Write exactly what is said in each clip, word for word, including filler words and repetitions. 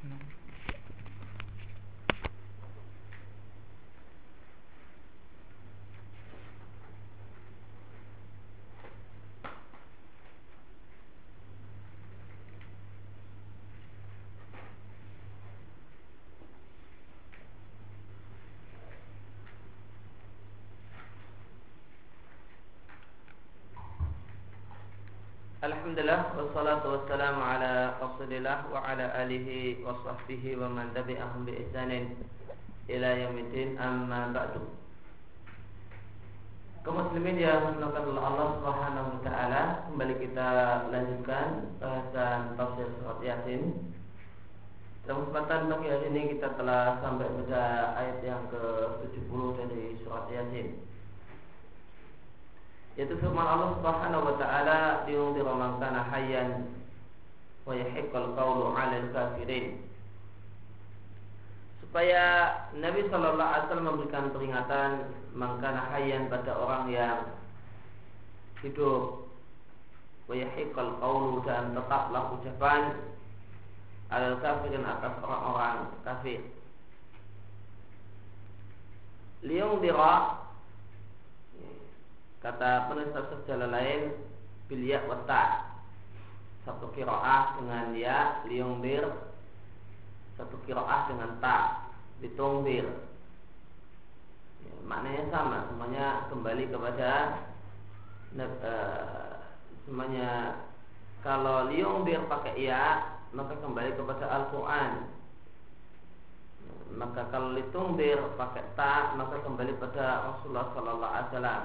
Alhamdulillah wassalatu wassalamu ala Rasulillah wa ala alihi wa sahbihi wa man tabi'ahum bi ihsanin ila yaumiddin, amma ba'du. Kaum muslimin yang dimuliakan oleh Allah Subhanahu wa taala, kembali kita lanjutkan bahasan tafsir surat Yasin. Dalam kesempatan pagi hari ini kita telah sampai pada ayat yang ke tujuh puluh dari surat Yasin, yaitu firman Allah Subhanahu wa taala, liyunzira man kana hayyan wa yahiqqal qawlu 'alal kafirin, supaya Nabi sallallahu alaihi wasallam memberikan peringatan man kana hayyan pada orang yang hidup, wa yahiqqal qawlu, dan tetaplah ucapan 'alal kafirin, atas orang-orang kafir. Liyunzira, kata penulis tafsir jalan lain, bil ya wa ta, satu qiraah dengan ya liyunzir, satu qiraah dengan ta litunzir. Ya, maknanya sama, semuanya kembali kepada uh, semuanya. Kalau liyunzir pakai ya, maka kembali kepada Al-Quran. Maka kalau litunzir pakai ta, maka kembali pada Rasulullah sallallahu alaihi wasallam.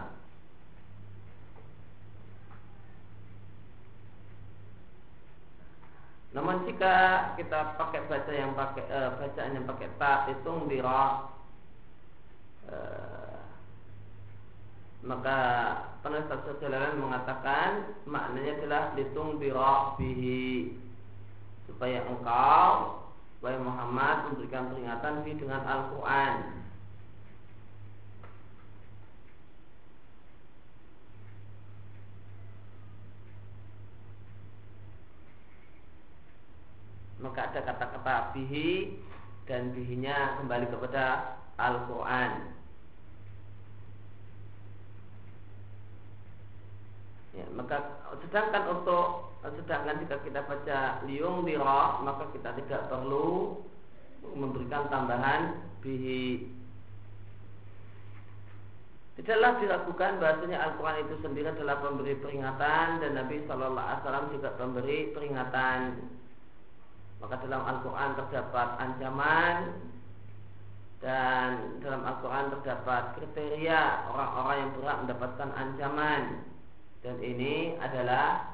Namun jika kita pakai baca yang pakai e, bacaan yang pakai ta, itu bira, e, maka penulis tafsir Jalalain mengatakan maknanya adalah litung bira bihi, supaya engkau, supaya Muhammad memberikan peringatan bihi dengan Al-Quran. Maka ada kata-kata bihi, dan bihinya kembali kepada Al-Quran. Ya, maka sedangkan untuk sedangkan jika kita baca liyunzira, maka kita tidak perlu memberikan tambahan bihi. Tidaklah diragukan bahasanya Al-Quran itu sendiri adalah pemberi peringatan, dan Nabi Shallallahu Alaihi Wasallam juga pemberi peringatan. Maka dalam Al-Quran terdapat ancaman, dan dalam Al-Quran terdapat kriteria orang-orang yang berhak mendapatkan ancaman, dan ini adalah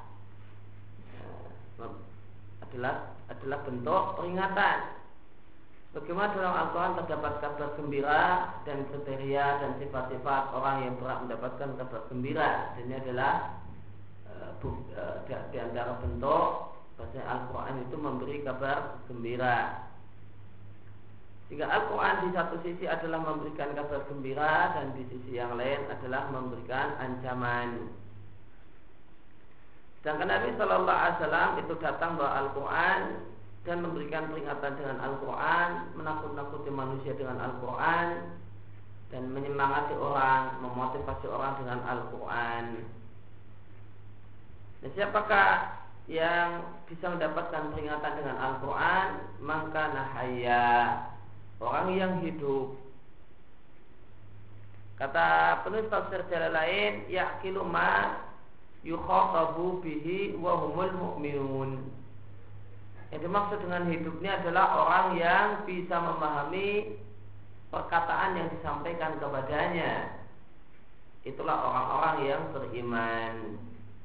adalah adalah bentuk peringatan. Bagaimana dalam Al-Quran terdapat kabar gembira dan kriteria dan sifat-sifat orang yang berhak mendapatkan kabar gembira, dan ini adalah uh, di, di antara bentuk bahasa Al-Quran itu memberi kabar gembira. Jika Al-Quran di satu sisi adalah memberikan kabar gembira, dan di sisi yang lain adalah memberikan ancaman. Sedangkan Nabi Shallallahu Alaihi Wasallam itu datang bawa Al-Quran dan memberikan peringatan dengan Al-Quran, menakut-nakuti manusia dengan Al-Quran, dan menyemangati orang, memotivasi orang dengan Al-Quran. Dan siapakah yang bisa mendapatkan peringatan dengan Al-Quran? Maka nahaya, orang yang hidup. Kata penulis tafsir jalan lain, yaqilu ma yukhatabu bihi wa humul mu'minun. Yang dimaksud dengan hidupnya adalah orang yang bisa memahami perkataan yang disampaikan kepadanya. Itulah orang-orang yang beriman.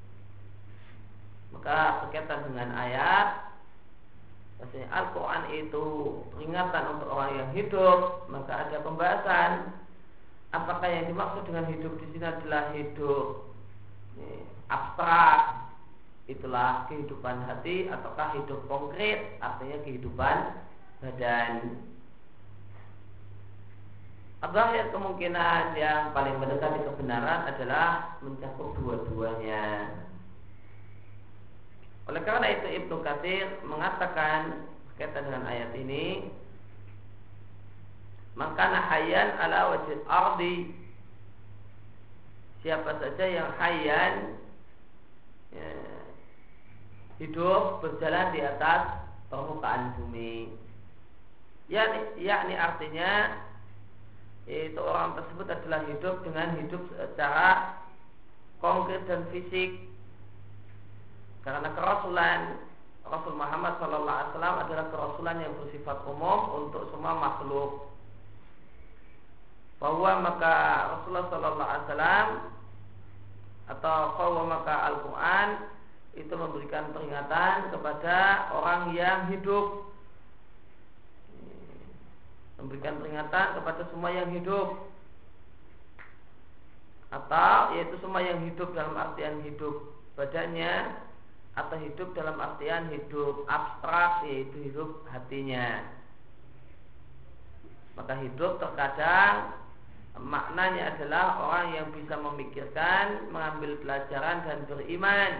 Maka berkaitan dengan ayat bahwasanya Al-Quran itu peringatan untuk orang yang hidup, maka ada pembahasan apakah yang dimaksud dengan hidup di sini adalah hidup ini, abstrak, itulah kehidupan hati, ataukah hidup konkret, artinya kehidupan badan. Ada kemungkinan yang paling mendekati kebenaran adalah mencakup dua-duanya. Oleh karena itu Ibnu Katsir mengatakan berkaitan dengan ayat ini, maka hayyan ala wajhil ardi, siapa saja yang hayyan ya, hidup berjalan di atas permukaan bumi, yakni, yakni artinya itu orang tersebut adalah hidup dengan hidup secara konkret dan fisik, karena kerasulan Rasul Muhammad Sallallahu Alaihi Wasallam adalah kerasulan yang bersifat umum untuk semua makhluk. Bahwa maka Rasulullah Sallallahu Alaihi Wasallam atau bahwa maka Al-Quran itu memberikan peringatan kepada orang yang hidup, memberikan peringatan kepada semua yang hidup, atau yaitu semua yang hidup dalam artian hidup badannya, atau hidup dalam artian hidup abstrak, yaitu hidup hatinya. Maka hidup terkadang maknanya adalah orang yang bisa memikirkan, mengambil pelajaran dan beriman.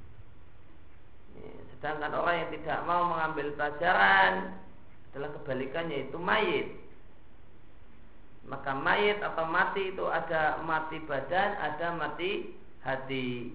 Sedangkan orang yang tidak mau mengambil pelajaran adalah kebalikannya, yaitu mayit. Maka mayit atau mati itu ada mati badan, ada mati hati.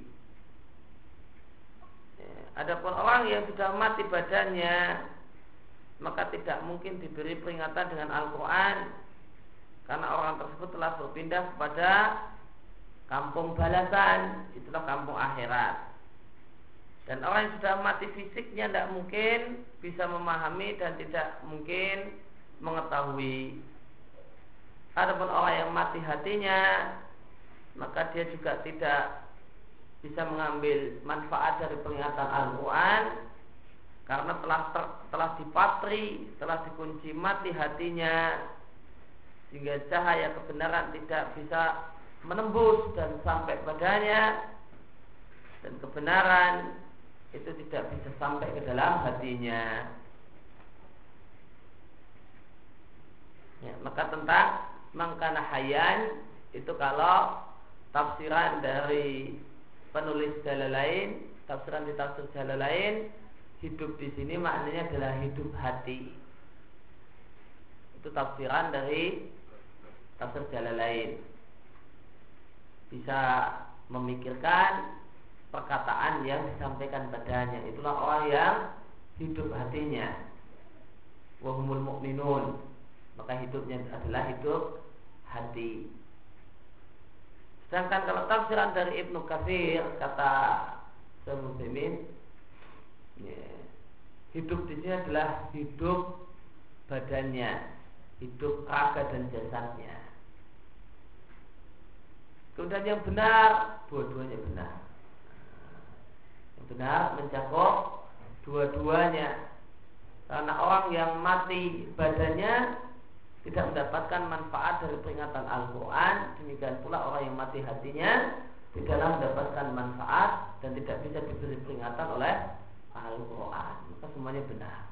Adapun orang yang sudah mati badannya, maka tidak mungkin diberi peringatan dengan Al-Quran, karena orang tersebut telah berpindah kepada kampung balasan, itulah kampung akhirat. Dan orang yang sudah mati fisiknya tidak mungkin bisa memahami dan tidak mungkin mengetahui. Adapun orang yang mati hatinya, maka dia juga tidak bisa mengambil manfaat dari peringatan Al-Quran, karena telah ter, telah dipatri, telah dikunci mati hatinya, sehingga cahaya kebenaran tidak bisa menembus dan sampai padanya, dan kebenaran itu tidak bisa sampai ke dalam hatinya. Ya, maka tentang mangkana hayyan itu kalau tafsiran dari penulis Jalalain, tafsiran di tafsir Jalalain, hidup di sini maknanya adalah hidup hati. Itu tafsiran dari tafsir Jalalain. Bisa memikirkan perkataan yang disampaikan padanya. Itulah orang yang hidup hatinya. Wa humul mu'minun. Maka hidupnya adalah hidup hati. Sedangkan kalau tafsiran dari Ibnu Katsir, kata Syekh Utsaimin, ya, hidup di sini adalah hidup badannya, hidup raga dan jasadnya. Kemudian yang benar, dua-duanya benar. Yang benar mencakup dua-duanya. Karena orang yang mati badannya tidak mendapatkan manfaat dari peringatan Al-Quran, demikian pula orang yang mati hatinya tidaklah mendapatkan manfaat dan tidak bisa diberi peringatan oleh Al-Quran. Maka semuanya benar.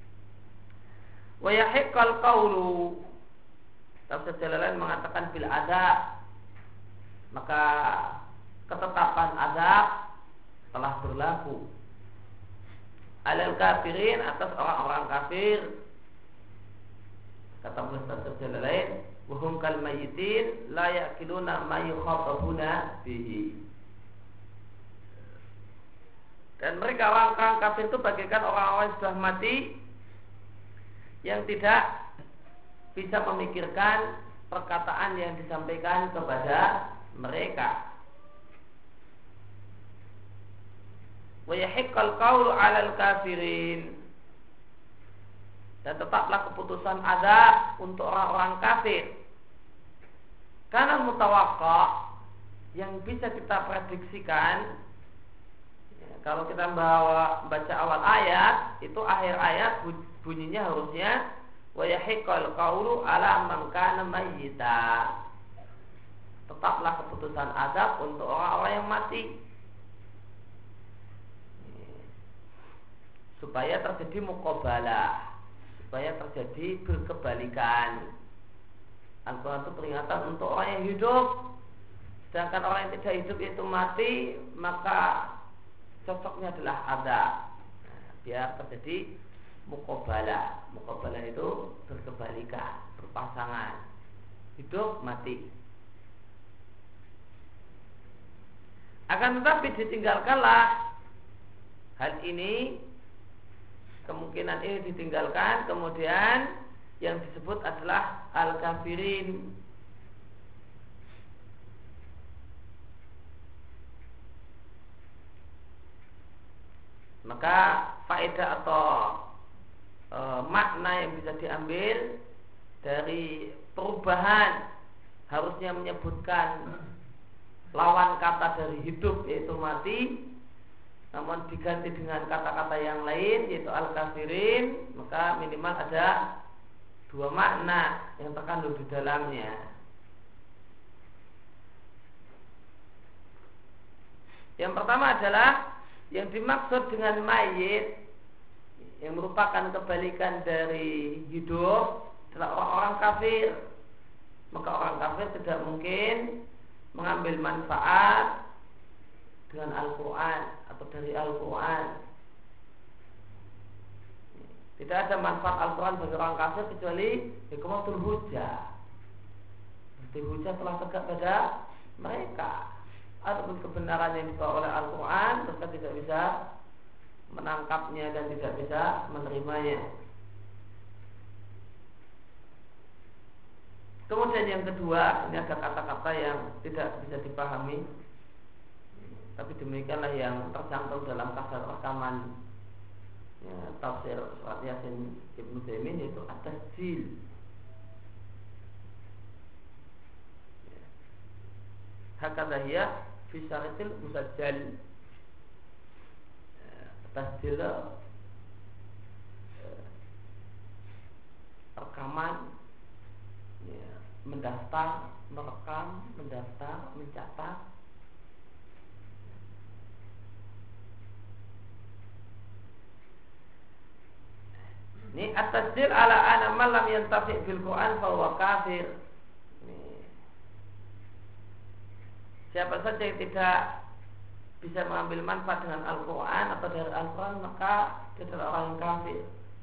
Wa yahiqqal qawlu, tafsir Jalalain mengatakan bil adab, maka ketetapan adab telah berlaku alal kafirin, atas orang-orang kafir. Kata Ustaz Jalalain, wa hum kal mayyitin la ya'qiluna ma yukhatabuna bihi. Dan mereka orang-orang kafir itu bagaikan orang-orang yang sudah mati, yang tidak bisa memikirkan perkataan yang disampaikan kepada mereka. Wa yahiqqal qawlu 'alal kafirin, dan tetaplah keputusan azab untuk orang-orang kafir. Karena mutawaqqa, yang bisa kita prediksikan, ya, kalau kita bawa baca awal ayat, itu akhir ayat bunyinya harusnya wa yahiqqal qawlu 'ala man kana mayyita. Tetaplah keputusan azab untuk orang-orang yang mati, supaya terjadi muqabalah, supaya terjadi berkebalikan. Al-Quran itu peringatan untuk orang yang hidup, sedangkan orang yang tidak hidup itu mati, maka cocoknya adalah azab. Nah, biar terjadi muqabalah. Muqabalah itu berkebalikan, berpasangan, hidup mati. Akan tetapi ditinggalkanlah hal ini, kemungkinan ini ditinggalkan, kemudian yang disebut adalah al-kafirin. Maka faedah atau e, makna yang bisa diambil dari perubahan harusnya menyebutkan lawan kata dari hidup yaitu mati, namun diganti dengan kata-kata yang lain yaitu al-kafirin, maka minimal ada dua makna yang terkandung di dalamnya. Yang pertama adalah yang dimaksud dengan mayit yang merupakan kebalikan dari hidup adalah orang-orang kafir. Maka orang kafir tidak mungkin mengambil manfaat dengan Al-Quran atau dari Al-Quran. Tidak ada manfaat Al-Quran bagi orang kafir kecuali hikmatul hujjah. Berarti hujjah telah tegak pada mereka. Ataupun kebenaran yang dibawa oleh Al-Quran, mereka tidak bisa menangkapnya dan tidak bisa menerimanya. Kemudian yang kedua, ini ada kata-kata yang tidak bisa dipahami, tapi demikianlah yang tercantum dalam kasar rekaman ya, tafsir surat Yasin Ibnu Taimin, yaitu at-tasjil. Hakadha hiya fi syaratil musajjal. Tasjil rekaman ya, mendaftar, merekam, mendaftar, mencatat. Ini at-tasjil ala anna man lam yantafi bil Quran fa huwa kafir. Siapa saja yang tidak bisa mengambil manfaat dengan Al-Quran atau dari Al-Quran, maka dia adalah orang yang kafir.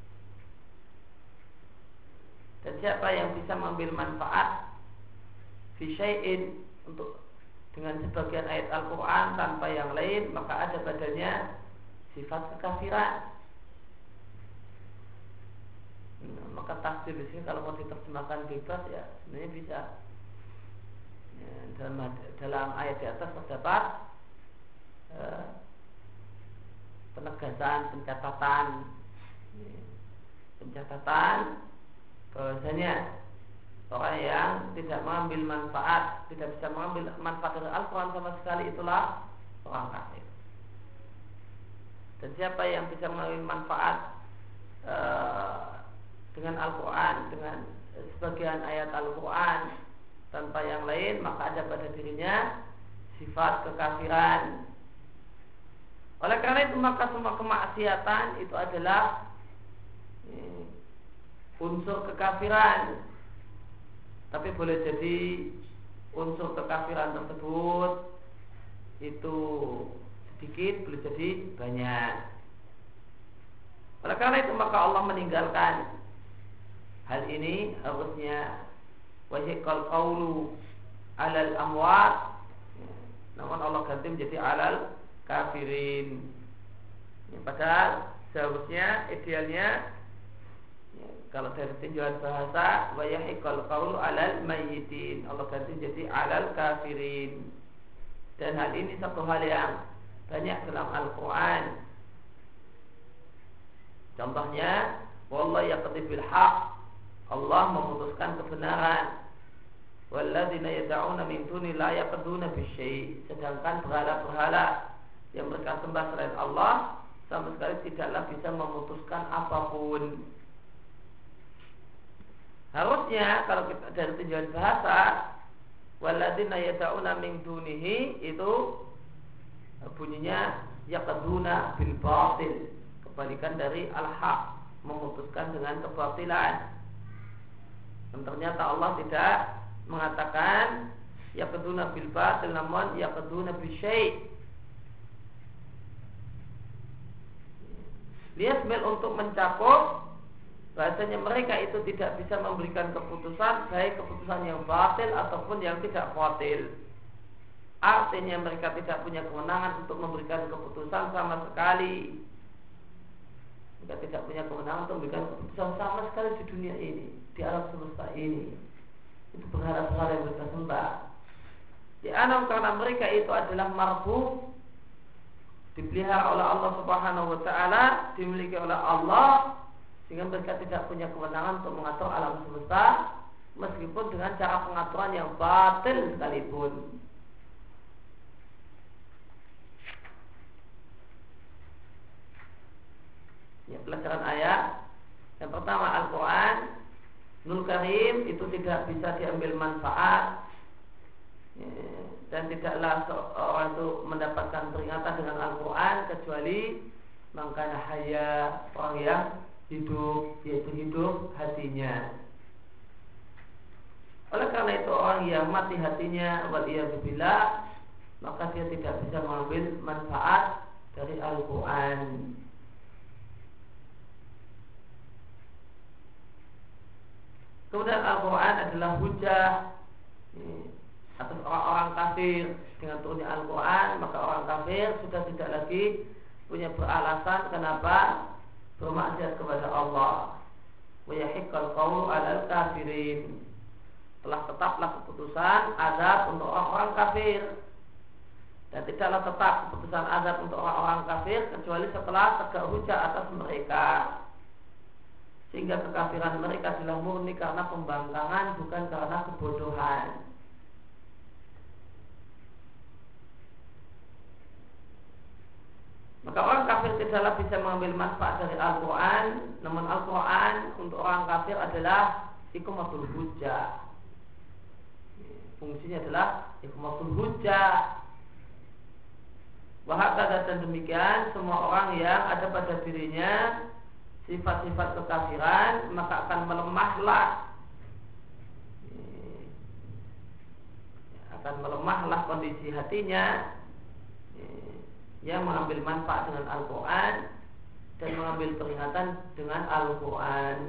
Dan siapa yang bisa mengambil manfaat fi syai'in untuk dengan sebagian ayat Al-Quran tanpa yang lain, maka ada padanya sifat kekafiran. Nah, maka tafsir di sini kalau mau diterjemahkan bebas ya sebenarnya bisa. Ya, dalam, dalam ayat di atas terdapat eh, penegasan, pencatatan, ya, pencatatan bahwasanya orang yang tidak mengambil manfaat, tidak bisa mengambil manfaat dari Al-Quran sama sekali, itulah orang kafir. Dan siapa yang bisa mengambil manfaat eh, dengan Al-Quran, dengan sebagian ayat Al-Quran tanpa yang lain, maka ada pada dirinya sifat kekafiran. Oleh karena itu maka semua kemaksiatan itu adalah eh, unsur kekafiran. Tapi boleh jadi unsur kekafiran tersebut itu sedikit, boleh jadi banyak. Oleh karena itu maka Allah meninggalkan hal ini. Harusnya wahiqal qawlu alal amwat, namun Allah ganti menjadi alal kafirin. Ya, padahal seharusnya idealnya ya, kalau dari tinjauan bahasa wahiqal qawlu alal mayyitin, Allah ganti menjadi alal kafirin. Dan hal ini satu hal yang banyak dalam Al-Quran. Contohnya wallahu yaqdi bil haqq, Allah memutuskan kebenaran. Walladzina yad'una min duni la yaqduna bisyai, sedangkan berhala-berhala yang mereka sembah selain Allah sama sekali tidaklah bisa memutuskan apapun. Harusnya kalau kita dari tinjauan bahasa walladzina yad'una min dunihi itu bunyinya yaqduna bil batil, kebalikan dari al-haq, memutuskan dengan kebatilan. Dan ternyata Allah tidak mengatakan yaqduna bil batil, namun yaqduna bisyai. Liyasmil untuk mencakup bahasanya mereka itu tidak bisa memberikan keputusan, baik keputusan yang batil ataupun yang tidak batil. Artinya mereka tidak punya kewenangan untuk memberikan keputusan sama sekali. Mereka tidak punya kewenangan untuk memberikan keputusan sama sekali di dunia ini, di alam semesta ini. Itu berharap hal yang mereka sembah. Di alam karena mereka itu adalah marbub, dipelihara oleh Allah Subhanahu wa taala, dimiliki oleh Allah, sehingga mereka tidak punya kewenangan untuk mengatur alam semesta meskipun dengan cara pengaturan yang batil sekalipun. Ya, pelajaran ayat yang pertama, Al-Quran Nul Karim itu tidak bisa diambil manfaat, ya, dan tidaklah seorang itu mendapatkan peringatan dengan Al-Quran kecuali mangkana haya, orang yang hidup, yaitu hidup hatinya. Oleh karena itu orang yang mati hatinya, waliyadzubillah, maka dia tidak bisa mengambil manfaat dari Al-Quran. Kemudian Al-Quran adalah hujah atas orang-orang kafir. Dengan turunnya Al-Quran, maka orang kafir sudah tidak lagi punya beralasan kenapa bermaksiat kepada Allah. Wa yahiqqal qawlu 'alal kafirin. Telah tetaplah keputusan azab untuk orang-orang kafir. Dan tidaklah tetap keputusan azab untuk orang-orang kafir kecuali setelah tegak hujah atas mereka. Sehingga kekafiran mereka adalah murni karena pembangkangan, bukan karena kebodohan. Maka orang kafir tidaklah bisa mengambil manfaat dari Al-Quran. Namun Al-Quran untuk orang kafir adalah iqamatul hujjah. Fungsinya adalah iqamatul hujjah. Wahakada, dan demikian semua orang yang ada pada dirinya sifat-sifat kekafiran, maka akan melemahlah akan melemahlah kondisi hatinya yang mengambil manfaat dengan Al-Quran dan mengambil peringatan dengan Al-Quran.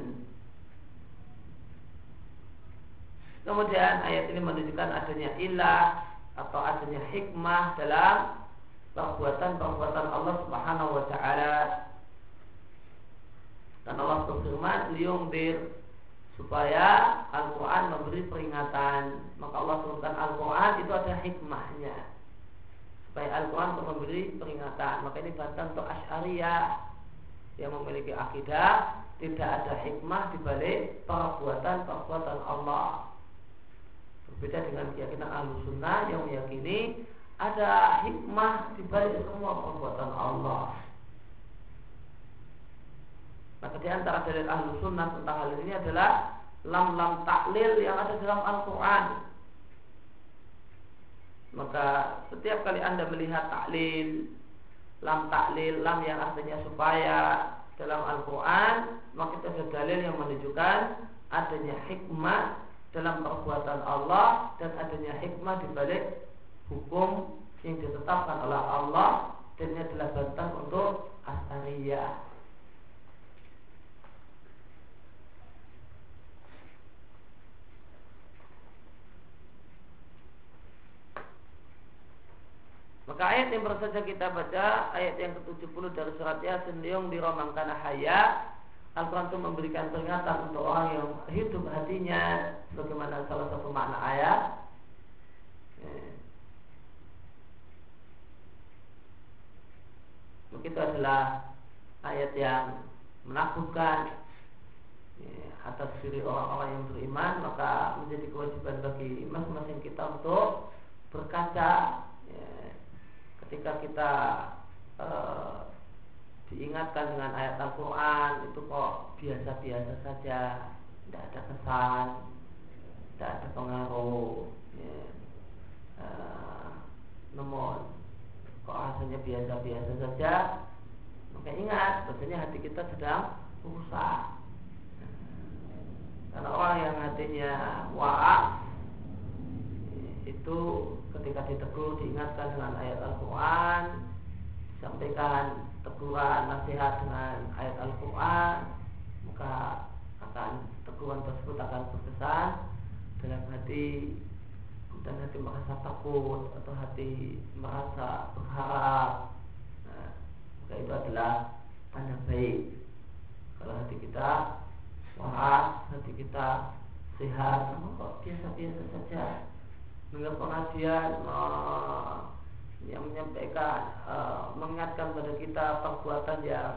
Kemudian ayat ini menunjukkan adanya ilah atau adanya hikmah dalam perbuatan-perbuatan Allah Subhanahu wa taala. Dan Allah berfirman, liyungdir, supaya Al-Quran memberi peringatan. Maka Allah turunkan Al-Quran itu ada hikmahnya, supaya Al-Quran untuk memberi peringatan. Maka ini bantahan untuk Asy'ariyah yang memiliki akidah tidak ada hikmah di balik perbuatan-perbuatan Allah. Berbeda dengan keyakinan Ahlussunnah yang meyakini ada hikmah di balik semua perbuatan Allah. Maka di antara dalil Ahlussunnah tentang hal ini adalah lam-lam taklil yang ada dalam Al-Quran. Maka setiap kali Anda melihat taklil, lam taklil, lam yang artinya supaya dalam Al-Quran, maka itu ada dalil yang menunjukkan adanya hikmah dalam perbuatan Allah dan adanya hikmah di balik hukum yang ditetapkan oleh Allah, dan ini adalah bantahan untuk Asy'ariyah. Maka ayat yang baru saja kita baca, ayat yang ke tujuh puluh dari surat Yasin, liung diromangkana haya, Al-Quran itu memberikan peringatan untuk orang yang hidup hatinya, sebagaimana salah satu makna ayat. Begitu adalah ayat yang menakutkan atas diri orang-orang yang beriman. Maka menjadi kewajiban bagi masing-masing kita untuk berkaca ketika kita e, diingatkan dengan ayat Al-Quran itu kok biasa-biasa saja, tidak ada kesan, tidak ada pengaruh, ya. e, namun kok rasanya biasa-biasa saja, maka ingat bahwasanya hati kita sedang rusak. Karena orang yang hatinya wa'af itu ketika ditegur, diingatkan dengan ayat Al-Quran, disampaikan teguran nasihat dengan ayat Al-Quran, maka akan teguran tersebut akan berkesan dalam hati, dan hati merasa takut atau hati merasa berharap. Nah, maka itu adalah tanda baik. Kalau hati kita waras, hati kita sehat, namun kok biasa-biasa saja dengar pengajian yang menyampaikan, uh, mengingatkan pada kita perbuatan yang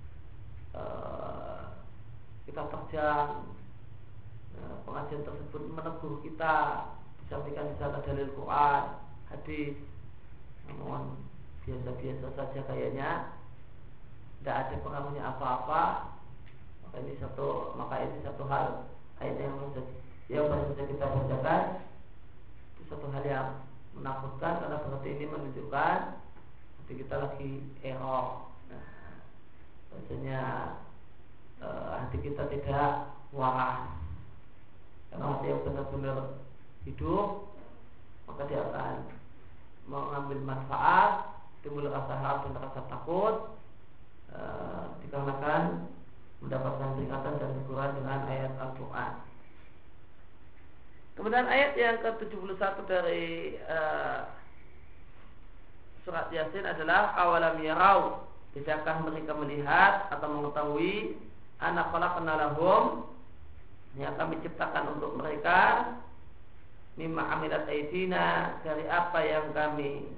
uh, kita terjang, uh, pengajian tersebut menegur kita, disampaikan misalnya dalil Quran, hadis, namun biasa-biasa saja kayaknya, tidak ada pengaruhnya apa-apa, maka ini satu maka ini satu hal ayat yang yang baru saja kita bacakan itu satu hal yang menakutkan, karena berarti ini menunjukkan hati kita lagi error. Nah, biasanya e, hati kita tidak waras, karena hati yang benar-benar hidup, maka dia akan mengambil manfaat, timbul rasa harap dan rasa takut, e, dikarenakan mendapatkan peringatan dan teguran dengan ayat Al-Quran. Kemudian ayat yang ke tujuh puluh satu dari uh, surat Yasin adalah awalam yarau, tidakkah mereka melihat atau mengetahui anna khalaqna lahum, yang kami ciptakan untuk mereka mimma amilat aydina, dari apa yang kami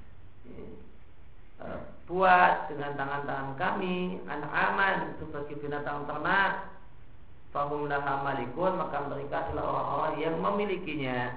uh, buat dengan tangan-tangan kami, an'aman, sebagai binatang ternak, fahum laha malikun, maka mereka adalah orang-orang yang memilikinya.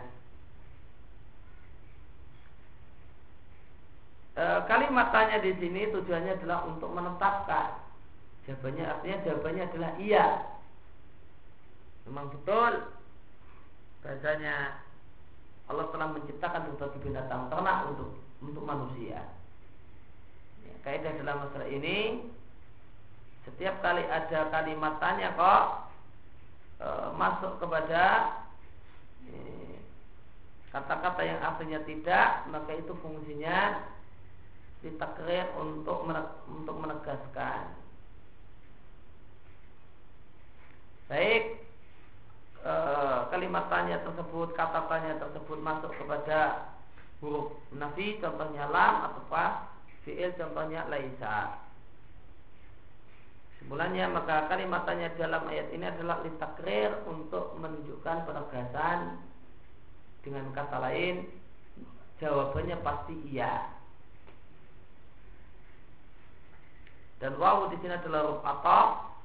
E, kalimat tanya di sini tujuannya adalah untuk menetapkan. Jawabannya artinya jawabannya adalah iya. Memang betul bahasanya Allah telah menciptakan sebagai binatang ternak untuk untuk manusia. Ya, kaidah dalam masalah ini, setiap kali ada kalimat tanya kok e, masuk kepada e, kata-kata yang artinya tidak, maka itu fungsinya ditakrir untuk untuk menegaskan. Baik e, kalimat tanya tersebut, kata tanya tersebut masuk kepada huruf nafi, contohnya lam, atau fa, fi'il, contohnya laisa. Kesimpulannya, maka kalimat tanya dalam ayat ini adalah litakrir, untuk menunjukkan penegasan. Dengan kata lain, jawabannya pasti iya. Dan wawu di sini adalah huruf ataf.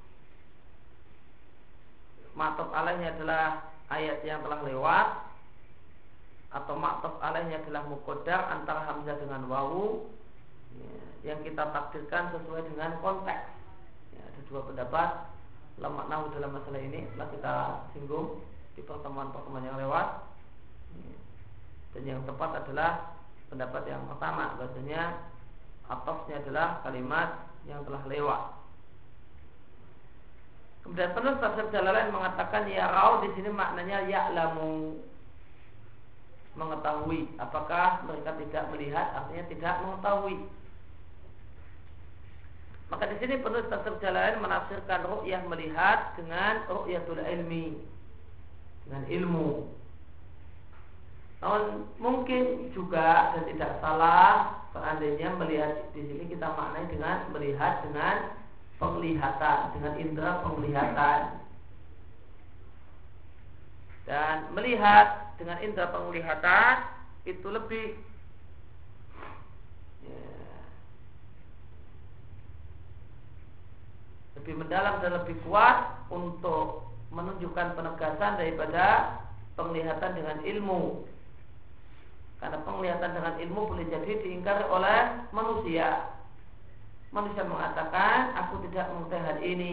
Ma'tuf alaihnya adalah ayat yang telah lewat, atau ma'tuf alaihnya adalah muqaddar antara hamzah dengan wawu, ya, yang kita takdirkan sesuai dengan konteks. Ya, ada dua pendapat ulama nahwu dalam masalah ini, telah kita singgung di pertemuan-pertemuan yang lewat. Ya, dan yang tepat adalah pendapat yang pertama, bahasanya atofnya adalah kalimat yang telah lewat. Kemudian penulis tafsir Jalalain mengatakan ya rau di sini maknanya ya'lamu, mengetahui. Apakah mereka tidak melihat? Artinya tidak mengetahui. Maka di sini penulis tafsir Jalalain menafsirkan ru'yah melihat dengan ru'yatul ilmi, dengan ilmu. Namun mungkin juga dan tidak salah seandainya melihat di sini kita maknai dengan melihat dengan penglihatan, dengan indera penglihatan. Dan melihat dengan indera penglihatan itu lebih ya, lebih mendalam dan lebih kuat untuk menunjukkan penegasan daripada penglihatan dengan ilmu. Karena penglihatan dengan ilmu boleh jadi diingkari oleh manusia. Manusia mengatakan, aku tidak mengetahui hal ini.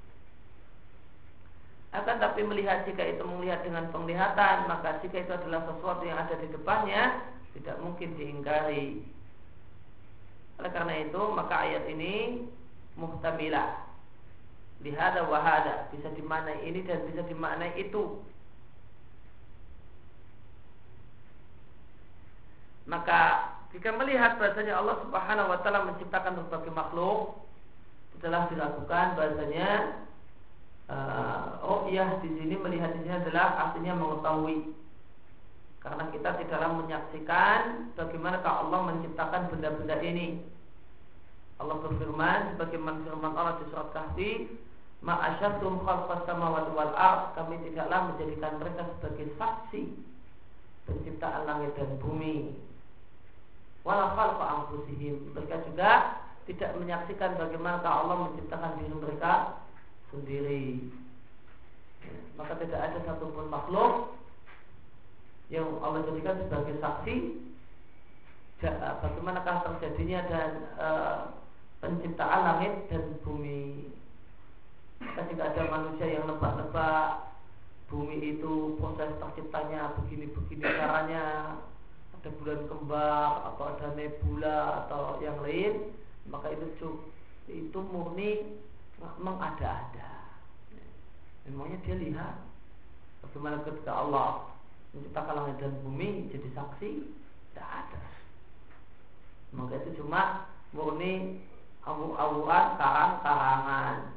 Akan tapi melihat, jika itu melihat dengan penglihatan, maka jika itu adalah sesuatu yang ada di depannya, tidak mungkin diingkari. Oleh karena itu, maka ayat ini muhtamilah, lihada wahada, bisa dimaknai ini dan bisa dimaknai itu. Maka jika melihat bahasanya Allah Subhanahu wa taala menciptakan berbagai makhluk, telah diragukan bahasanya uh, oh iya di sini melihat di sini adalah artinya mengetahui. Karena kita tidaklah menyaksikan bagaimana Allah menciptakan benda-benda ini. Allah berfirman sebagaimana firman Allah di surat Kahfi, ma asyadtum khalqas samawati wal ard, kami tidaklah menjadikan mereka sebagai saksi penciptaan langit dan bumi. Wala khalqa anfusihim, mereka juga tidak menyaksikan bagaimana Allah menciptakan diri mereka sendiri. Maka tidak ada satupun makhluk yang Allah jadikan sebagai saksi bagaimanakah terjadinya dan e, penciptaan langit dan bumi. Maka jika ada manusia yang nebak-nebak bumi itu proses terciptanya begini-begini caranya, ada bulan kembar atau ada nebula atau yang lain, maka itu itu murni mengada-ada. Memangnya dia lihat bagaimana ketika Allah menciptakan langit dan bumi jadi saksi? Tidak ada. Maka itu cuma murni awu-awuan, karang-karangan.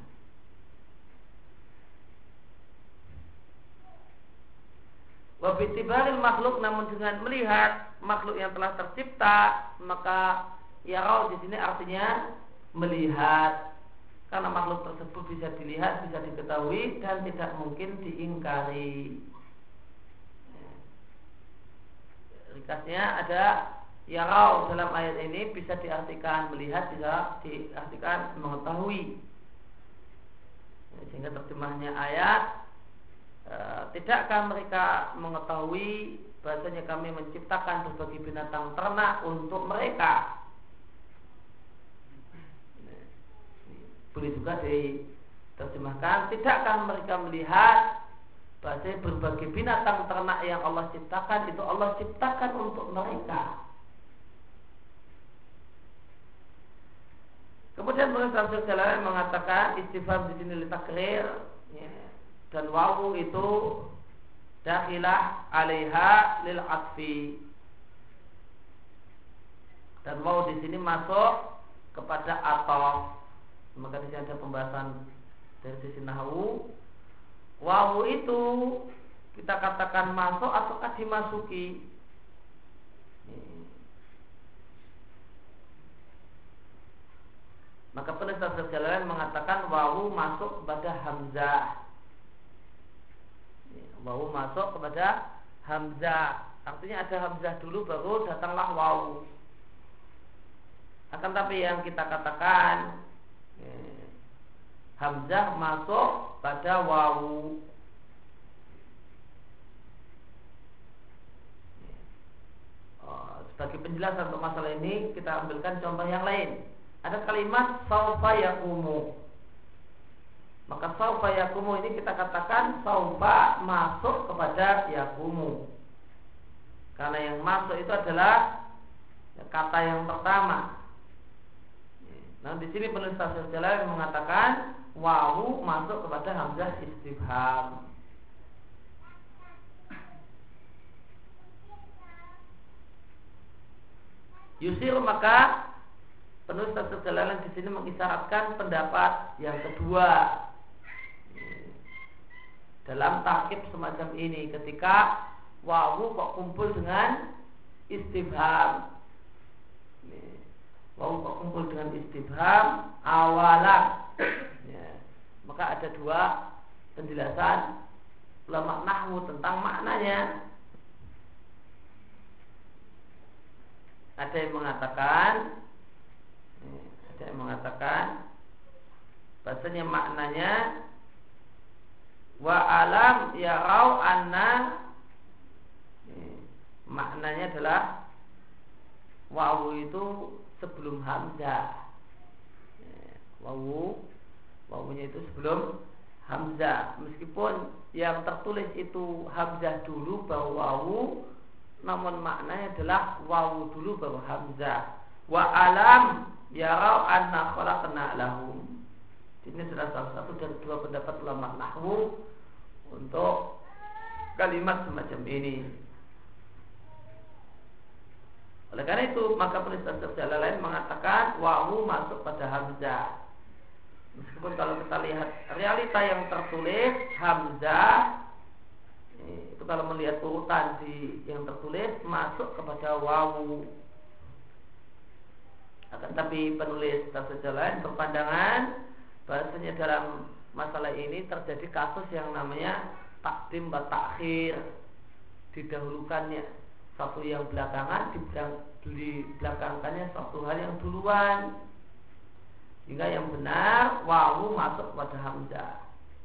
Wabitibaril makhluk, namun dengan melihat makhluk yang telah tercipta, maka yarau di sini artinya melihat, karena makhluk tersebut bisa dilihat, bisa diketahui dan tidak mungkin diingkari. Ringkasnya ada yarau dalam ayat ini bisa diartikan melihat, bisa diartikan mengetahui. Sehingga terjemahnya ayat, e, tidakkah mereka mengetahui bahasanya kami menciptakan berbagai binatang ternak untuk mereka? Boleh juga diterjemahkan, tidakkah mereka melihat bahasanya berbagai binatang ternak yang Allah ciptakan itu Allah ciptakan untuk mereka. Kemudian Profesor Jalalain mengatakan istifham di sini litakrir, ya, dan wawu itu dakhilah alaiha lil atfi, dan wawu di sini masuk kepada atof. Maka di sini ada pembahasan dari sisi nahwu. Wawu itu kita katakan masuk ataukah dimasuki? Maka penulis tafsir Jalalain mengatakan wawu masuk kepada hamzah. Wawu masuk kepada hamzah. Artinya ada hamzah dulu baru datanglah wawu. Akan tapi yang kita katakan hamzah masuk pada wawu. Sebagai penjelasan untuk masalah ini kita ambilkan contoh yang lain. Ada kalimat saufa yakumu. Maka saufa yakumu ini kita katakan saufa masuk kepada yakumu, karena yang masuk itu adalah kata yang pertama. Nah di sini penulis tafsir Jalalain mengatakan wawu masuk kepada hamzah istifham. Yusir, maka penulis tafsir Jalalain di sini mengisyaratkan pendapat yang kedua dalam takkib semacam ini, ketika wawu kok kumpul dengan istifham. Wawu kok kumpul dengan istifham awalan, ya, maka ada dua penjelasan ulama nahwu tentang maknanya. Ada yang mengatakan Ada yang mengatakan bahasanya maknanya wa alam yarau anna, maknanya adalah wawu itu sebelum hamzah. Wawu wawunya itu sebelum hamzah, meskipun yang tertulis itu hamzah dulu baru wawu, namun maknanya adalah wawu dulu baru hamzah. Wa alam yarau anna khalaqna lahum. Ini adalah salah satu dari dua pendapat ulama nahwu untuk kalimat semacam ini. Oleh karena itu maka penulis tafsir Jalalain mengatakan wawu masuk pada hamzah. Meskipun kalau kita lihat realita yang tertulis hamzah itu kalau melihat urutan di yang tertulis masuk kepada wawu. Akan tapi penulis tafsir Jalalain berpandangan bahasanya dalam masalah ini terjadi kasus yang namanya takdim wa takhir, didahulukannya satu yang belakangan, dibelakangkannya satu hal yang duluan, sehingga yang benar wawu masuk pada hamzah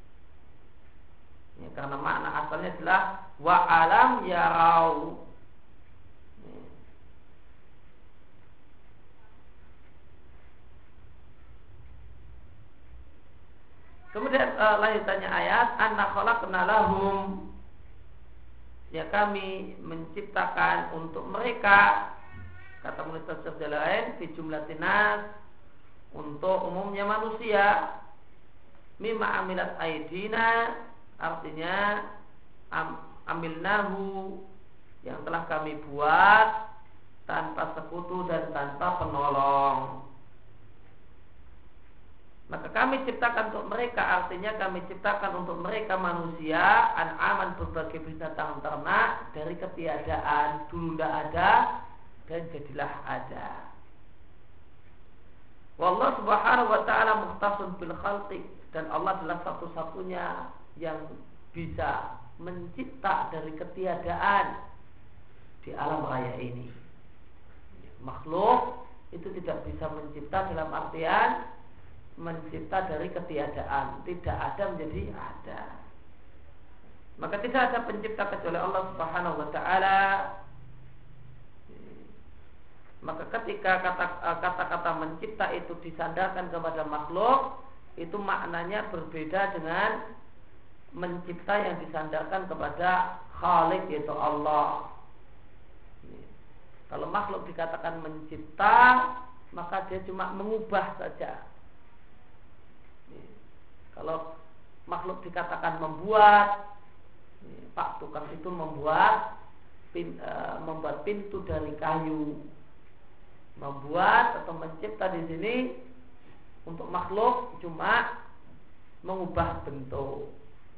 ya, karena makna asalnya adalah wa alam yarau. Kemudian uh, lanjutannya ayat anna khalaqna lahum, ya kami menciptakan untuk mereka, kata penulis tafsir Jalalain fi jumlatin nas, untuk umumnya manusia, mimma amilat aidina, artinya am, amilnahu, yang telah kami buat tanpa sekutu dan tanpa penolong. Maka kami ciptakan untuk mereka, artinya kami ciptakan untuk mereka manusia an'aman, berbagai binatang ternak dari ketiadaan, dulu tidak ada dan jadilah ada. Wallahu subhanahu wa ta'ala mukhtasun bil khalqi, dan Allah adalah satu-satunya yang bisa mencipta dari ketiadaan di alam raya ini. Makhluk itu tidak bisa mencipta dalam artian mencipta dari ketiadaan, tidak ada menjadi ada. Maka tidak ada pencipta kecuali Allah Subhanahu wa ta'ala. Maka ketika kata-kata mencipta itu disandarkan kepada makhluk, itu maknanya berbeda dengan mencipta yang disandarkan kepada Khalik, yaitu Allah. Kalau makhluk dikatakan mencipta, maka dia cuma mengubah saja. Kalau makhluk dikatakan membuat, Pak tukang itu membuat pin, e, membuat pintu dari kayu. Membuat atau mencipta di sini untuk makhluk cuma mengubah bentuk.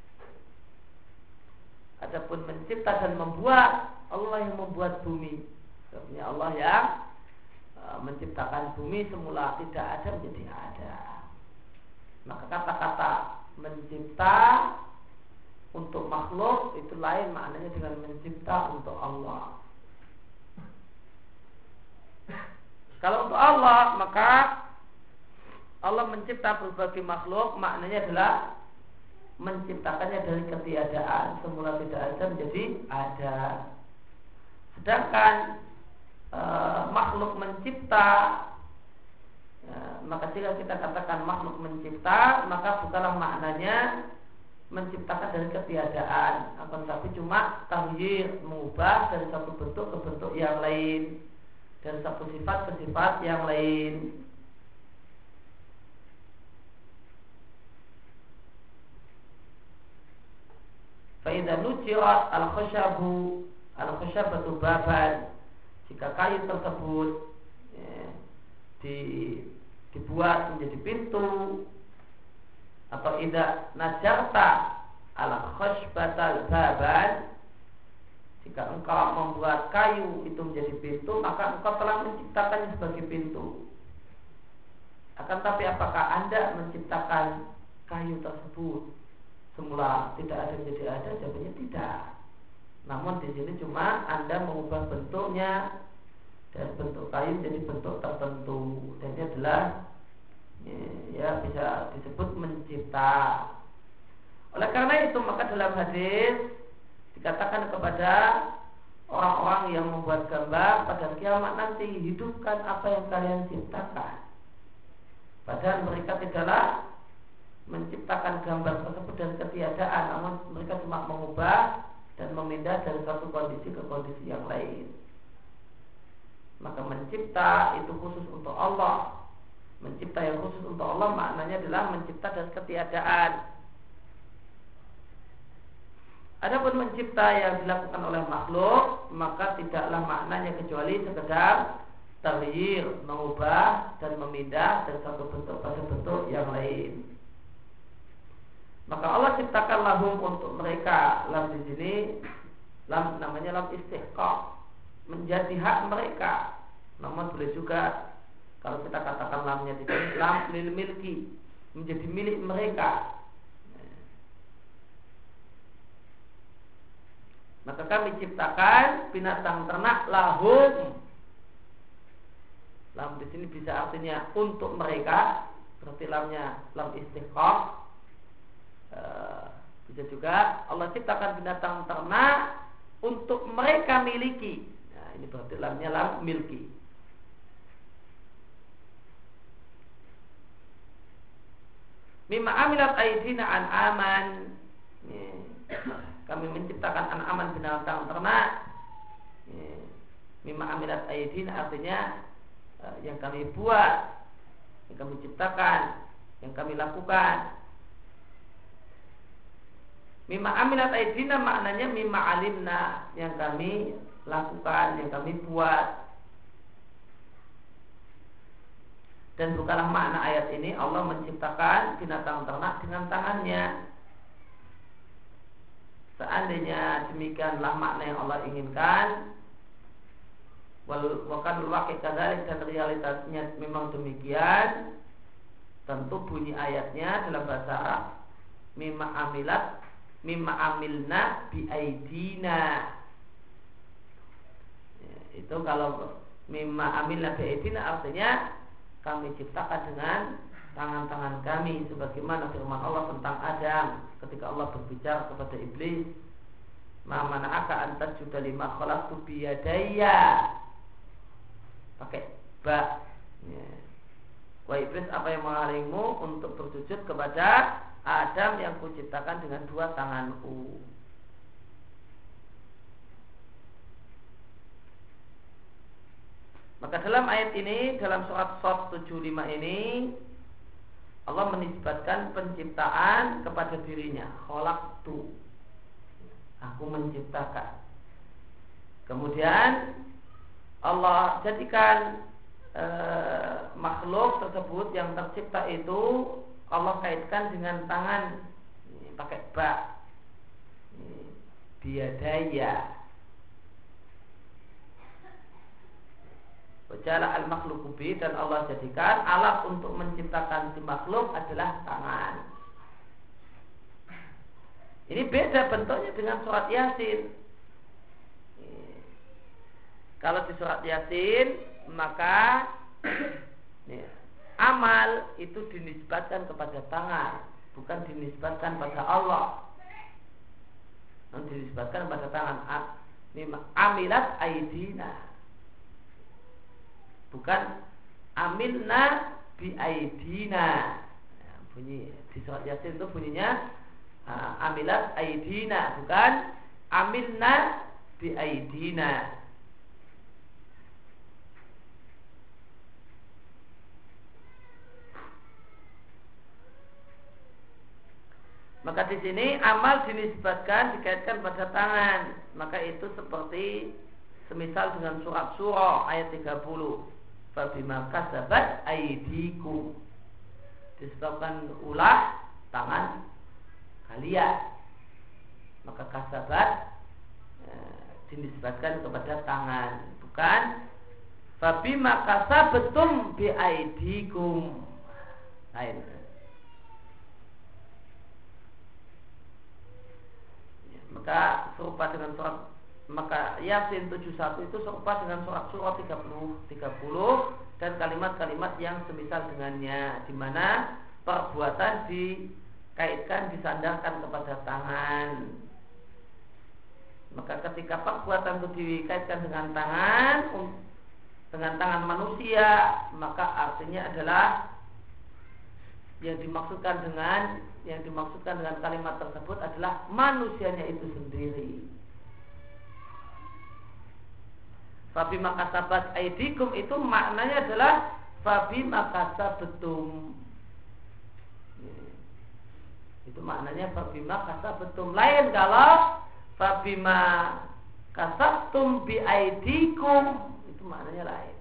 Adapun mencipta dan membuat, Allah yang membuat bumi. Sebenarnya Allah yang e, menciptakan bumi semula tidak ada menjadi ada. Maka kata-kata mencipta untuk makhluk itu lain maknanya dengan mencipta untuk Allah. Kalau untuk Allah, maka Allah mencipta berbagai makhluk, maknanya adalah menciptakannya dari ketiadaan, semula tidak ada menjadi ada. Sedangkan e, makhluk mencipta, ya, maka jika kita katakan makhluk mencipta, maka bukanlah maknanya menciptakan dari ketiadaan, akan tapi cuma taghyir, mengubah dari satu bentuk ke bentuk yang lain, dari satu sifat ke sifat yang lain. Fa idza nujirat al-khashabu al-khashabatu baban, jika kayu tersebut ya, di, dibuat menjadi pintu, atau idza najarta ala khashbatal baban, jika engkau membuat kayu itu menjadi pintu, maka engkau telah menciptakannya sebagai pintu. Akan tapi apakah Anda menciptakan kayu tersebut semula tidak ada menjadi ada? Jawabannya tidak. Namun di sini cuma Anda mengubah bentuknya dari bentuk kayu menjadi bentuk tertentu, dan ini adalah ya bisa disebut mencipta. Oleh karena itu maka dalam hadis dikatakan kepada orang-orang yang membuat gambar pada kiamat nanti, hidupkan apa yang kalian ciptakan. Padahal mereka tidaklah menciptakan gambar tersebut dari ketiadaan, namun mereka cuma mengubah dan memindah dari satu kondisi ke kondisi yang lain. Maka mencipta itu khusus untuk Allah. Mencipta yang khusus untuk Allah maknanya adalah mencipta dari ketiadaan. Adapun mencipta yang dilakukan oleh makhluk, maka tidaklah maknanya kecuali sekedar taghyir, mengubah dan memindah dari satu bentuk pada bentuk yang lain. Maka Allah ciptakan lahum untuk mereka. Lam di sini lam namanya lam istihqaq, menjadi hak mereka. Namun boleh juga kalau kita katakan lamnya di sini lam lil milki, menjadi milik mereka. Maka kami ciptakan binatang ternak lahum. Lam di sini bisa artinya untuk mereka, berarti lamnya lam istihqaq. E, bisa juga Allah ciptakan binatang ternak untuk mereka miliki. Nah, ini berarti lamnya lam milki. Mimma amilat aidina an aman. Kami menciptakan an-aman binatang ternak. Mimma amilat aidina artinya yang kami buat, yang kami ciptakan, yang kami lakukan. Mimma amilat aidina maknanya mimma alimna, yang kami lakukan, yang kami buat. Dan bukanlah makna ayat ini Allah menciptakan binatang ternak dengan tangannya. Seandainya demikianlah makna yang Allah inginkan, wakan wakil kadzalik, dan realitasnya memang demikian, tentu bunyi ayatnya dalam bahasa Arab mimma amilat mimma amilna bi aidina. Ya, itu kalau mimma amilna bi aidina artinya kami ciptakan dengan tangan-tangan kami, sebagaimana firman Allah tentang Adam ketika Allah berbicara kepada iblis, ma mana'aka an tasjuda lima khalaqtu bi yadayya, pakai ba, ya. Wahai iblis, apa yang menghalangmu untuk bersujud kepada Adam yang kuciptakan dengan dua tanganku? Maka dalam ayat ini, dalam surat Shad tujuh puluh lima ini, Allah menisbatkan penciptaan kepada dirinya. Khalaqtu, aku menciptakan. Kemudian Allah jadikan e, makhluk tersebut yang tercipta itu Allah kaitkan dengan tangan, ini, pakai ba, biyadaya. Wajala al-makhluku bi, dan Allah jadikan alat untuk menciptakan si makhluk adalah tangan. Ini beda bentuknya dengan surat Yasin. Kalau di surat Yasin maka ya, amal itu dinisbatkan kepada tangan, bukan dinisbatkan pada Allah. Yang dinisbatkan pada tangan. Amilat aidina, bukan amilna bi aidina. Ya, bunyi di surat Yasin itu bunyinya uh, amilat aidina, bukan amilna bi aidina. Maka di sini amal dinisbatkan, dikaitkan pada tangan. Maka itu seperti semisal dengan surat Surah ayat tiga puluh. Fabima kasabat aydikum, disebabkan ulah tangan kalian. Maka kasabat ya, dinisbatkan kepada tangan, bukan fabima kasabatum bi aydikum. Lain. Ya, maka serupa dengan surat, maka Yasin tujuh puluh satu itu serupa dengan surat surah tiga puluh tiga puluh dan kalimat-kalimat yang semisal dengannya, di mana perbuatan dikaitkan, disandarkan kepada tangan. Maka ketika perbuatan itu dikaitkan dengan tangan, dengan tangan manusia, maka artinya adalah yang dimaksudkan dengan yang dimaksudkan dengan kalimat tersebut adalah manusianya itu sendiri. Fabima kasabat aidikum itu maknanya adalah fabima kasabetum. Itu maknanya fabima kasabetum. Lain kalau fabima kasabtum biaidikum, itu maknanya lain.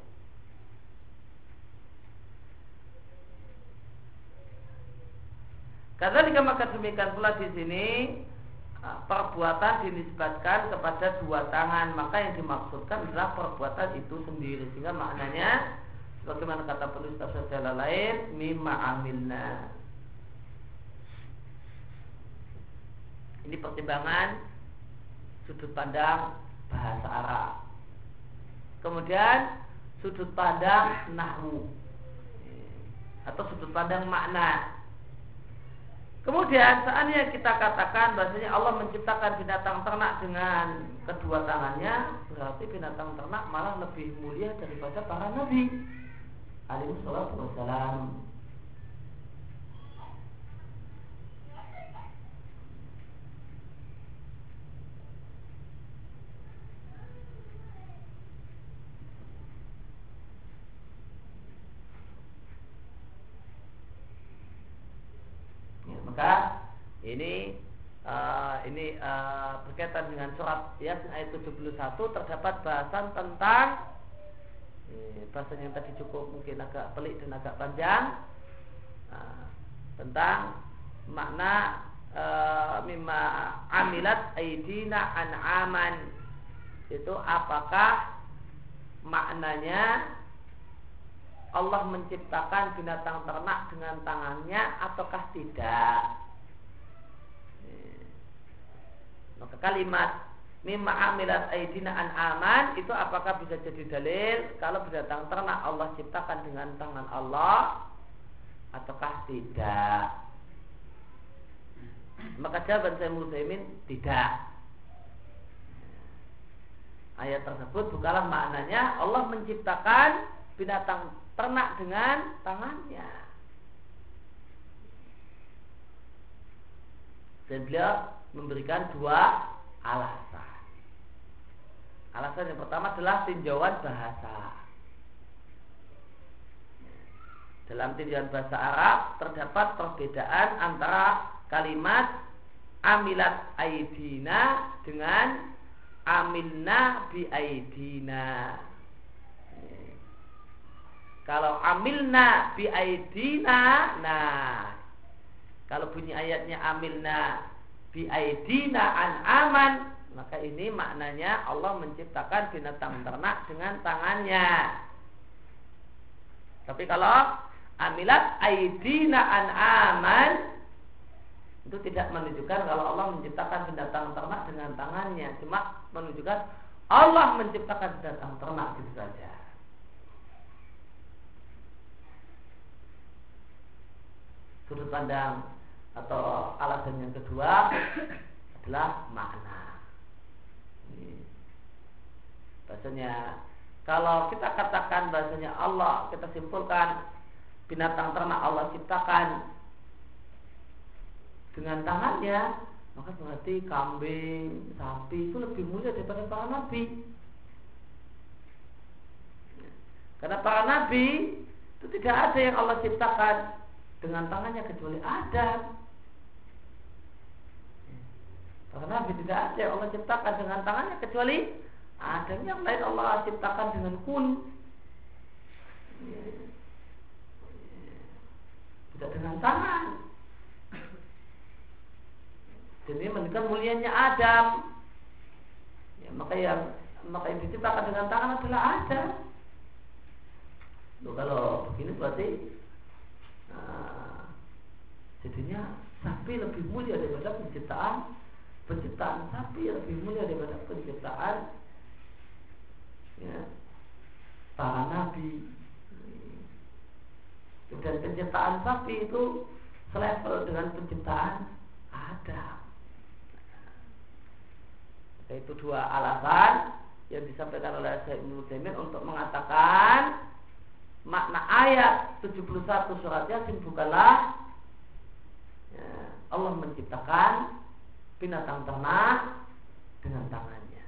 Kadzalika maka demikian pula di sini perbuatan dinisbatkan kepada dua tangan, maka yang dimaksudkan adalah perbuatan itu sendiri, sehingga maknanya sebagaimana kata penulis tafsir Jalalain, mimma amilna. Ini pertimbangan sudut pandang bahasa Arab. Kemudian sudut pandang nahwu atau sudut pandang makna. Kemudian seandainya kita katakan bahasanya Allah menciptakan binatang ternak dengan kedua tangannya, berarti binatang ternak malah lebih mulia daripada para nabi alaihi salatu wassalam. Maka ini uh, ini uh, berkaitan dengan surat Yasin ayat tujuh puluh satu, terdapat bahasan tentang eh, bahasan yang tadi cukup mungkin agak pelik dan agak panjang, uh, tentang makna uh, mimma amilat aidina an'aman, itu apakah maknanya Allah menciptakan binatang ternak dengan tangannya ataukah tidak? Maka kalimat mimma amilat aidina an'aman itu apakah bisa jadi dalil kalau binatang ternak Allah ciptakan dengan tangan Allah ataukah tidak? Maka jawaban saya Muslimin tidak. Ayat tersebut bukanlah maknanya Allah menciptakan binatang ternak dengan tangannya. Dan beliau memberikan dua alasan. Alasan yang pertama adalah tinjauan bahasa. Dalam tinjauan bahasa Arab terdapat perbedaan antara kalimat amilat aidina dengan amilna bi aidina. Kalau amilna bi aidina, nah kalau bunyi ayatnya amilna bi aidina an'aman, maka ini maknanya Allah menciptakan binatang ternak dengan tangannya. Tapi kalau amilat aidina an'aman, itu tidak menunjukkan kalau Allah menciptakan binatang ternak dengan tangannya, cuma menunjukkan Allah menciptakan binatang ternak gitu saja. Sudut pandang atau alasan yang kedua adalah makna. Ini bahasanya kalau kita katakan bahasanya Allah, kita simpulkan binatang ternak Allah ciptakan dengan tangannya, maka berarti kambing, sapi itu lebih mulia daripada para nabi. Karena para nabi itu tidak ada yang Allah ciptakan dengan tangannya kecuali Adam. Para nabi tidak ada yang Allah ciptakan dengan tangannya kecuali Adam. Yang lain Allah ciptakan dengan kun, tidak dengan tangan. Jadi menunjukkan mulianya Adam. Ya, maka yang maka yang diciptakan dengan tangan adalah Adam. Loh, kalau begini berarti Nah, jadinya sapi lebih mulia daripada penciptaan penciptaan sapi lebih mulia daripada penciptaan ya, para nabi. Dan penciptaan sapi itu selevel dengan penciptaan Adam. Itu dua alasan yang disampaikan oleh Syekh Ibnu Utsaimin untuk mengatakan makna ayat tujuh puluh satu surat Yasin bukanlah ya, Allah menciptakan binatang ternak dengan tangannya.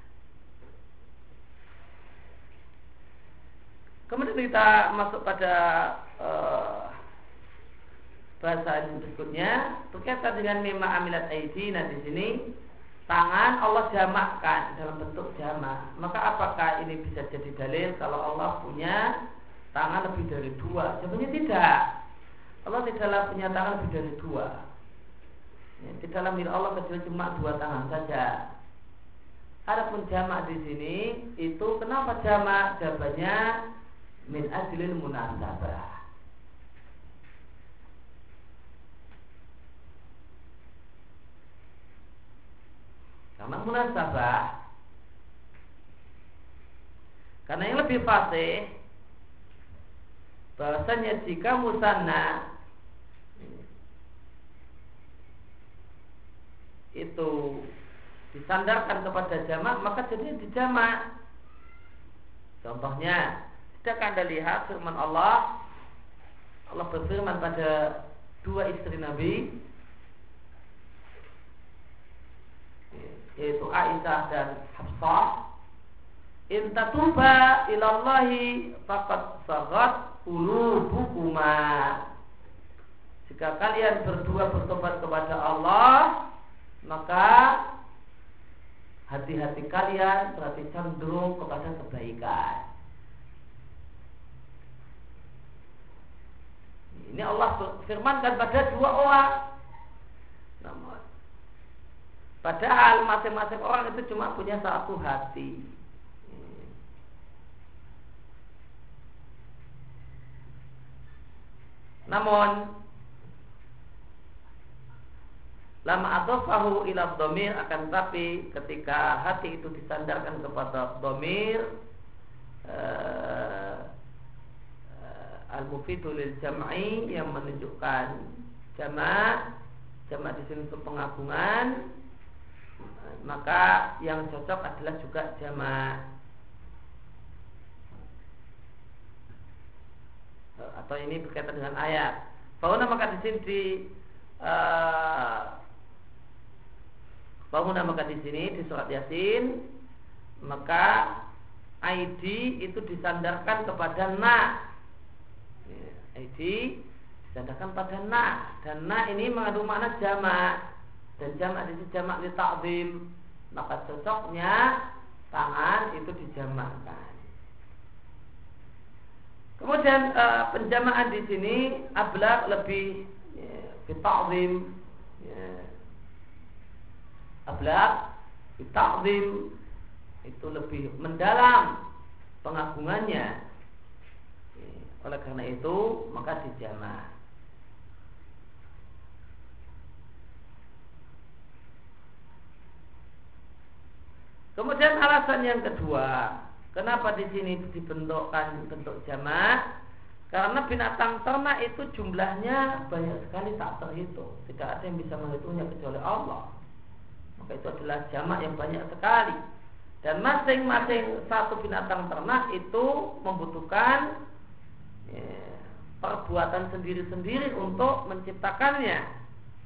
Kemudian kita masuk pada uh, bahasa berikutnya berkaitan dengan mimma amilat aidina. Di sini tangan Allah jamakkan dalam bentuk jamak, maka apakah ini bisa jadi dalil kalau Allah punya tangan lebih dari dua? Jawabannya tidak. Allah tidaklah punya tangan lebih dari dua. Ya, tidaklah milik Allah kecuali cuma dua tangan saja. Adapun jamak di sini itu kenapa jamak? Jawabannya min ajlil munasabah. Karena munasabah. Karena yang lebih fasih bahwasanya jika musanna itu disandarkan kepada jamak, maka jadi dijamak. Contohnya, tidak Anda lihat firman Allah, Allah berfirman pada dua istri Nabi, yaitu Aisyah dan Hafsah, in tatuba ilallahi faqad saghat qulubukuma. Jika kalian berdua bertobat kepada Allah, maka hati-hati kalian berarti cenderung kepada kebaikan. Ini Allah firmankan pada dua orang. Namun padahal masing-masing orang itu cuma punya satu hati. Namun lama adhafahu ila dhamir, akan tapi ketika hati itu disandarkan kepada dhamir uh, uh, al-mufidu lil jam'i, yang menunjukkan jamak, jamak di sini untuk pengagungan, maka yang cocok adalah juga jamak. Atau ini berkaitan dengan ayat. Fauna, maka di sini di uh, Fauna maka di sini di surat Yasin, maka I D itu disandarkan kepada na. I D disandarkan pada na, dan na ini mengandung makna jamak, dan jamak di sini jamak li ta'zim, maka cocoknya tangan itu dijamakkan. Kemudian uh, penjamaan di sini ablaq, lebih ya, bita'zim, ya, ablaq bita'zim, itu lebih mendalam pengagungannya. Ya, oleh karena itu maka dijamak. Kemudian alasan yang kedua, kenapa di sini dibentukkan bentuk jamak? Karena binatang ternak itu jumlahnya banyak sekali, tak terhitung. Tidak ada yang bisa menghitungnya kecuali Allah. Maka itu adalah jamak yang banyak sekali. Dan masing-masing satu binatang ternak itu membutuhkan ya, perbuatan sendiri-sendiri untuk menciptakannya.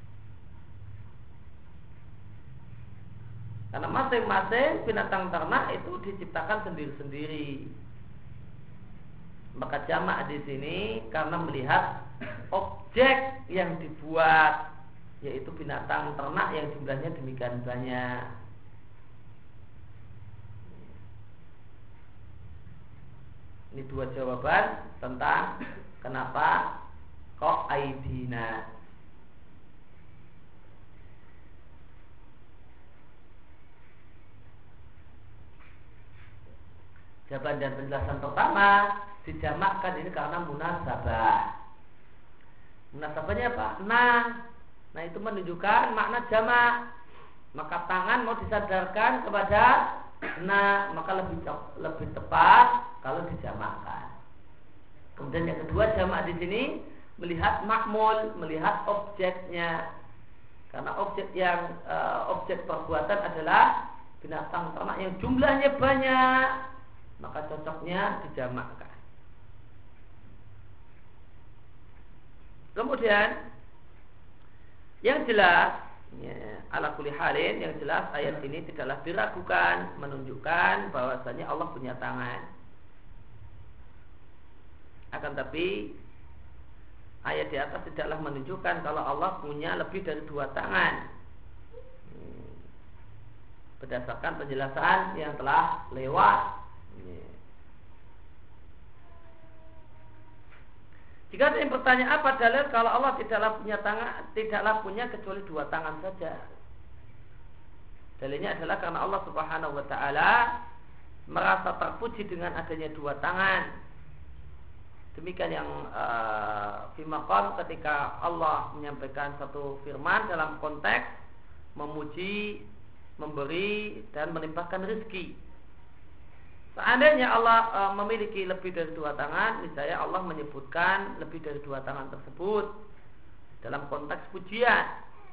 Karena masing-masing binatang ternak itu diciptakan sendiri-sendiri. Maka jamak di sini karena melihat objek yang dibuat, yaitu binatang ternak yang jumlahnya demikian banyak. Ini dua jawaban tentang kenapa kok aidina. Jawaban dan penjelasan pertama, dijamakkan ini karena munasabah. Munasabahnya apa? Nah, nah itu menunjukkan makna jamak. Maka tangan mau disadarkan kepada nah, maka lebih lebih tepat kalau dijamakkan. Kemudian yang kedua, jamak di sini melihat makmul, melihat objeknya. Karena objek yang e, objek perbuatan adalah binatang ternak yang jumlahnya banyak, maka cocoknya dijamakkan. Kemudian yang jelas ya, ala kulli halin, yang jelas ayat ini tidaklah diragukan, menunjukkan bahwasanya Allah punya tangan. Akan tapi ayat di atas tidaklah menunjukkan kalau Allah punya lebih dari dua tangan. berdasarkan penjelasan yang telah lewat. Jika ada yang bertanya apa dalil kalau Allah tidaklah punya tangan, tidaklah punya kecuali dua tangan saja. Dalilnya adalah karena Allah Subhanahu wa taala merasa terpuji dengan adanya dua tangan. Demikian yang uh, fi maqam ketika Allah menyampaikan satu firman dalam konteks memuji, memberi dan melimpahkan rezeki. Seandainya Allah e, memiliki lebih dari dua tangan, misalnya Allah menyebutkan lebih dari dua tangan tersebut dalam konteks pujian.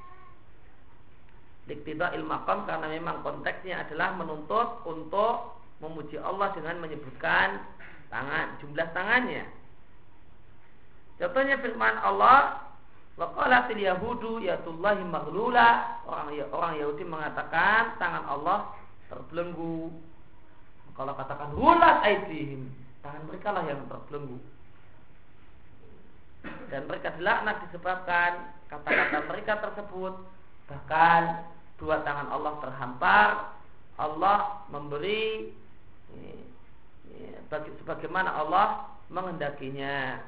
Liktida'il maqam, karena memang konteksnya adalah menuntut untuk memuji Allah dengan menyebutkan tangan, jumlah tangannya. Contohnya firman Allah, wa qalatil yahudu yadullahi maghlula, orang orang Yahudi mengatakan tangan Allah terbelenggu. Kalau katakan hulat aidihim, tangan mereka lah yang terbelenggu. Dan mereka dilaknat disebabkan kata-kata mereka tersebut. Bahkan dua tangan Allah terhampar. Allah memberi bagi sebagaimana Allah menghendakinya.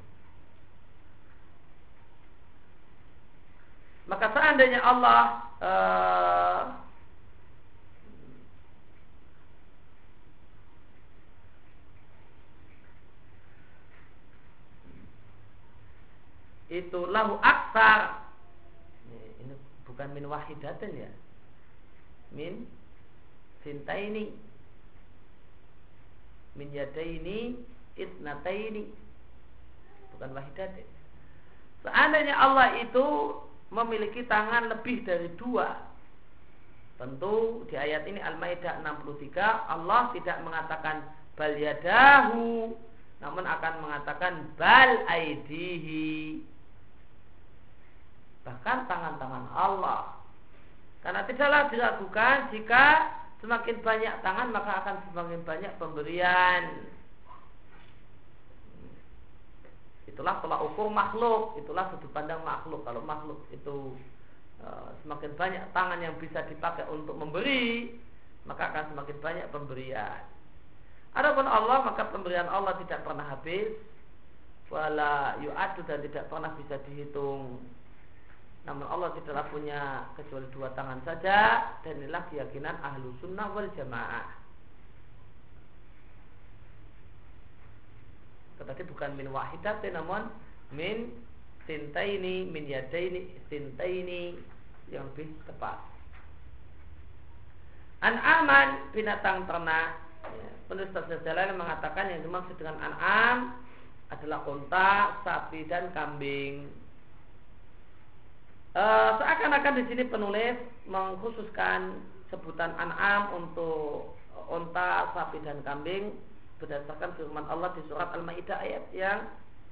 Maka seandainya Allah uh, itu lahu aksar, ini bukan min wahidatin ya, min sintaini, min yadaini isnataini, bukan wahidatin. Seandainya Allah itu memiliki tangan lebih dari dua, tentu di ayat ini Al-Maidah enam puluh tiga Allah tidak mengatakan bal yadahu, namun akan mengatakan bal aidihi, bahkan tangan-tangan Allah. Karena tidaklah diragukan jika semakin banyak tangan maka akan semakin banyak pemberian. Itulah tolak ukur makhluk, itulah sudut pandang makhluk. Kalau makhluk itu e, semakin banyak tangan yang bisa dipakai untuk memberi, maka akan semakin banyak pemberian. Adapun Allah, maka pemberian Allah tidak pernah habis, wala yu'adu, dan tidak pernah bisa dihitung. Namun Allah tidaklah punya kecuali dua tangan saja, dan inilah keyakinan ahlu sunnah wal jamaah. Tetapi bukan min wahidatin, namun min sintaini, min yadaini, sintaini, yang lebih tepat. An'aman, binatang ternak. Ya, penulis tafsir Jalalain mengatakan yang dimaksud dengan an'am adalah unta, sapi, dan kambing. E, seakan-akan di sini penulis mengkhususkan sebutan an'am untuk unta, sapi, dan kambing berdasarkan firman Allah di surat Al-Maidah ayat yang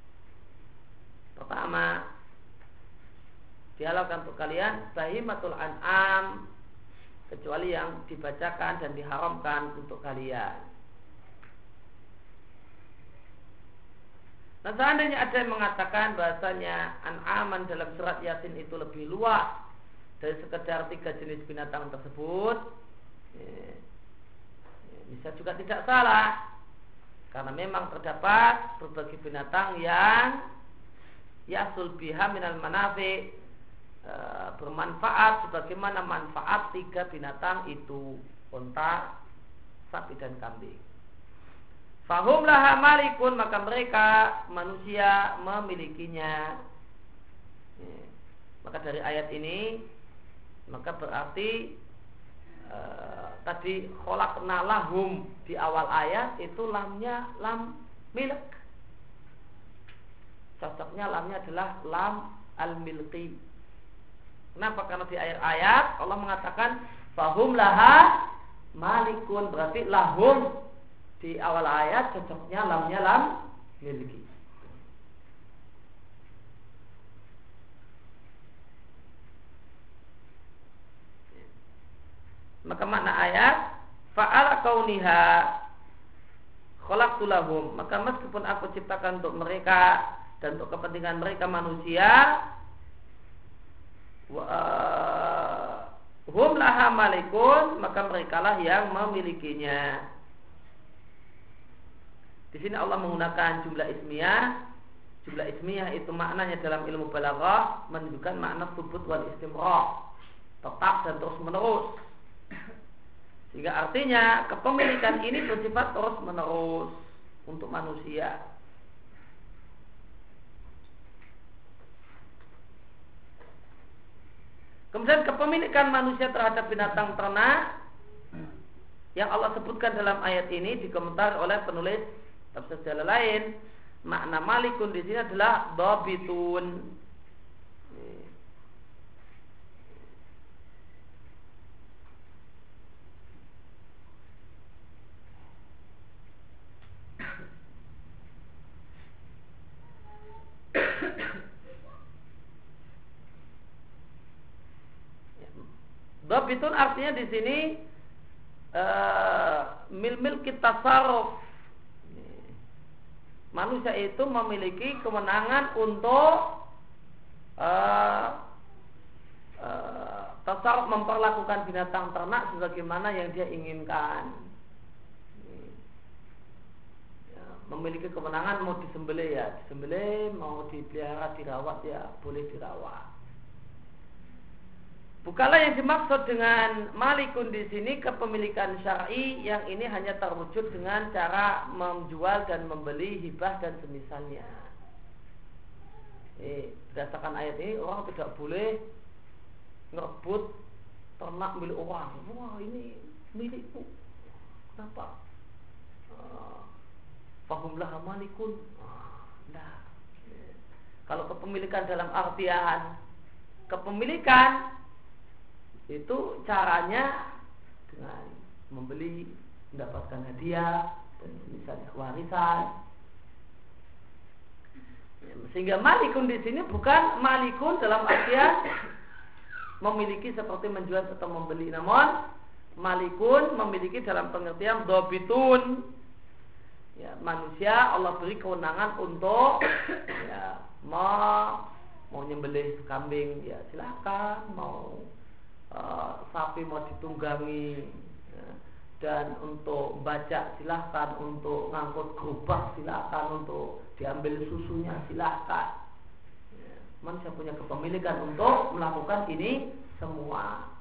pertama. Dihalalkan untuk kalian bahimatul an'am, kecuali yang dibacakan dan diharamkan untuk kalian. Nah, seandainya ada yang mengatakan bahasanya an'aman dalam surat Yasin itu lebih luas dari sekedar tiga jenis binatang tersebut, ya, bisa juga tidak salah, karena memang terdapat berbagai binatang yang yasul biha minal manafi, e, bermanfaat sebagaimana manfaat tiga binatang itu, unta, sapi, dan kambing. Fahum laha malikun, maka mereka manusia memilikinya. Ya. Maka dari ayat ini, maka berarti e, tadi kholaqna lahum di awal ayat itu lamnya lam milik. Cocoknya lamnya adalah lam al-milqi. Kenapa? Karena di ayat-ayat Allah mengatakan fahum laha malikun, berarti lahum di awal ayat cocoknya lamnya lam miliki. Maka makna ayat fa'ala kauniha khalaqtu lahum, maka meskipun aku ciptakan untuk mereka dan untuk kepentingan mereka manusia, wa, hum laha malikun, maka merekalah yang memilikinya. Di sini Allah menggunakan jumlah ismiyah. Jumlah ismiyah itu maknanya dalam ilmu balaghah menunjukkan makna thubut wal istimrar, tetap dan terus menerus. Sehingga artinya kepemilikan ini bersifat terus menerus untuk manusia. Kemudian kepemilikan manusia terhadap binatang ternak yang Allah sebutkan dalam ayat ini dikomentari oleh penulis tafsir jalan lain. Makna malikun di sini adalah dhabitun. Dhabitun artinya di sini uh, mil-mil kita saruf. Manusia itu memiliki kewenangan untuk uh, uh, tasarruf, memperlakukan binatang ternak sebagaimana yang dia inginkan. Ya, memiliki kewenangan mau disembelih ya disembelih, mau dipelihara dirawat ya boleh dirawat. Bukanlah yang dimaksud dengan malikun di sini kepemilikan syar'i yang ini hanya terwujud dengan cara menjual dan membeli, hibah dan semisalnya. Eh, berdasarkan ayat ini orang tidak boleh ngerebut ternak milik orang. Wah ini milikku. Kenapa? Fahumlah malikun. Nah, kalau kepemilikan dalam artian kepemilikan itu caranya dengan membeli, mendapatkan hadiah dan misalnya warisan. Ya, sehingga malikun di sini bukan malikun dalam artian memiliki seperti menjual atau membeli, namun malikun memiliki dalam pengertian dhabitun. Ya, manusia Allah beri kewenangan untuk ya, mau mau nyembelih kambing ya silakan, mau Uh, sapi mau ditunggangi ya, dan untuk baca silahkan, untuk ngangkut gerobak silahkan, untuk diambil susunya silahkan ya, manusia punya kepemilikan untuk melakukan ini semua.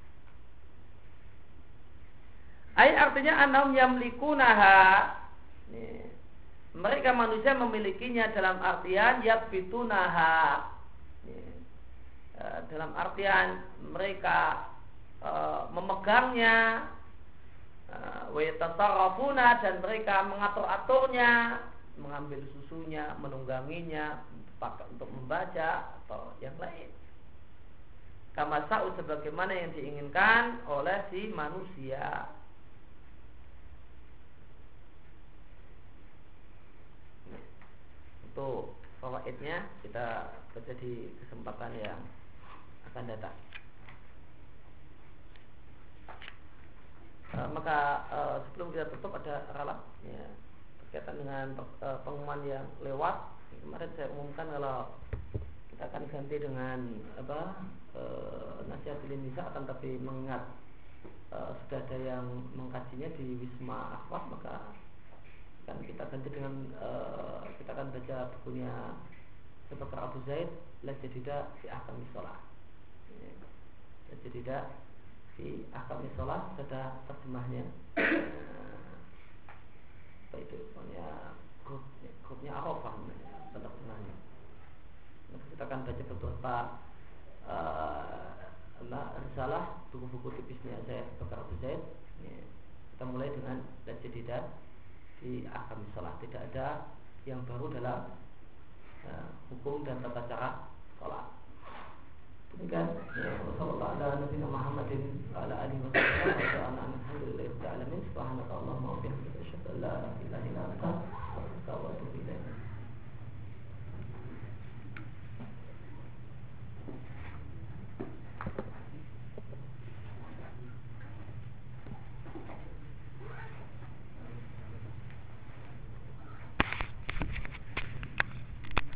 Ayat artinya annahum yamlikunaha, ya, mereka manusia memilikinya dalam artian yabitunaha, ya, dalam artian mereka e, memegangnya, wa yatasarrafuna, dan mereka mengatur-aturnya, mengambil susunya, menungganginya, untuk membaca atau yang lain. Kama sa'u, sebagaimana yang diinginkan oleh si manusia. Untuk fawaidnya kita baca di kesempatan yang akan datang. Uh, maka uh, sebelum kita tutup ada ralat ya, berkaitan dengan uh, pengumuman yang lewat. Kemarin saya umumkan kalau kita akan ganti dengan apa uh, nasihat nisa, akan tapi mengingat uh, sudah ada yang mengkajinya di Wisma Akhwat, maka kan kita ganti dengan uh, kita akan baca bukunya Bakar Abu Zaid, La Jadida fi Ahkami Shalah. La Jadida fi Ahkami Shalah, ada terjemahnya. Apa itu? Pokoknya grup, grupnya Arafah namanya, terjemahnya. Nah, kita akan baca beberapa uh, risalah, buku-buku tipisnya saya Bakar Abu Zaid. Ya. Kita mulai dengan La Jadida fi Ahkami Shalah. Tidak ada yang baru dalam ya, hukum dan tata cara sholat. Demikian. Wassallallahu ala nabiyina Muhammadin wa ala alihi wa sahbihi wa sallam. Alhamdulillahirabbil alamin. Subhanakallahumma wa bihamdika asyhadu an la ilaha illa anta